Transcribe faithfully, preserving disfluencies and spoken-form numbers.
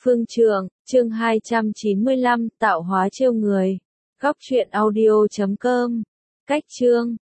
Phương Trượng, chương hai trăm chín mươi lăm, tạo hóa trêu người. Góc truyện audio chấm com. Cách chương